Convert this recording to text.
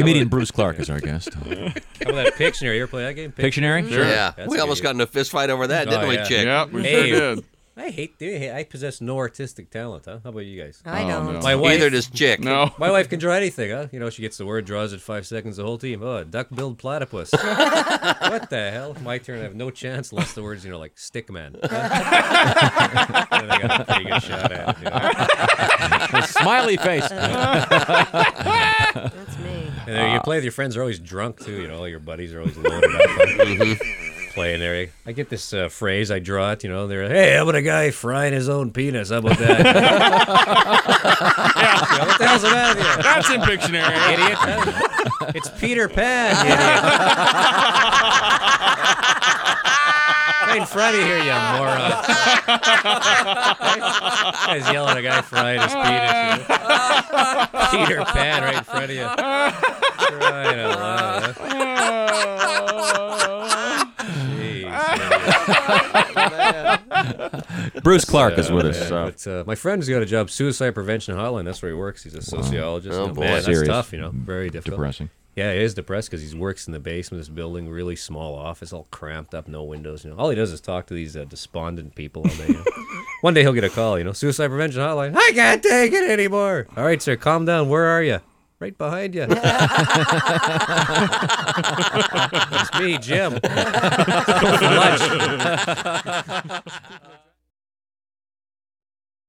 Comedian Bruce Clark is our guest. How about that Pictionary? You ever play that game? Pictionary? Sure. Yeah. That's We almost got in a fist fight over that, didn't we, Chick? Yeah, we Hey. sure did. I possess no artistic talent, huh? How about you guys? I don't. no. My wife, Neither does Chick. No. my wife can draw anything, huh? You know, she gets the word, draws it 5 seconds, the whole team. Oh, duck-billed platypus. What the hell? My turn, I have no chance unless the words, like stickman. Then I got a pretty good shot at it. Smiley face. That's me. And then you play with your friends, are always drunk, too. All your buddies are always loaded up. Playing there. I get this phrase, I draw it, they're like, hey, how about a guy frying his own penis? How about that? What the hell's the matter with you? That's in Pictionary. Idiot. It's Peter Pan, you idiot. Right in front of you here, you moron. Guy's yelling at a guy frying his penis. Peter Pan right in front of you. Crying out loud, huh? Bruce Clark is with us. But, my friend's got a job, suicide prevention hotline. That's where he works. He's a sociologist. Oh, boy. Man, that's Serious. tough. Very difficult. Depressing. Yeah, he is depressed because he works in the basement of this building, really small office, all cramped up, no windows. All he does is talk to these despondent people all day. One day he'll get a call. Suicide prevention hotline. I can't take it anymore. All right, sir, calm down. Where are you? Right behind you. It's me, Jim. Let's go for lunch.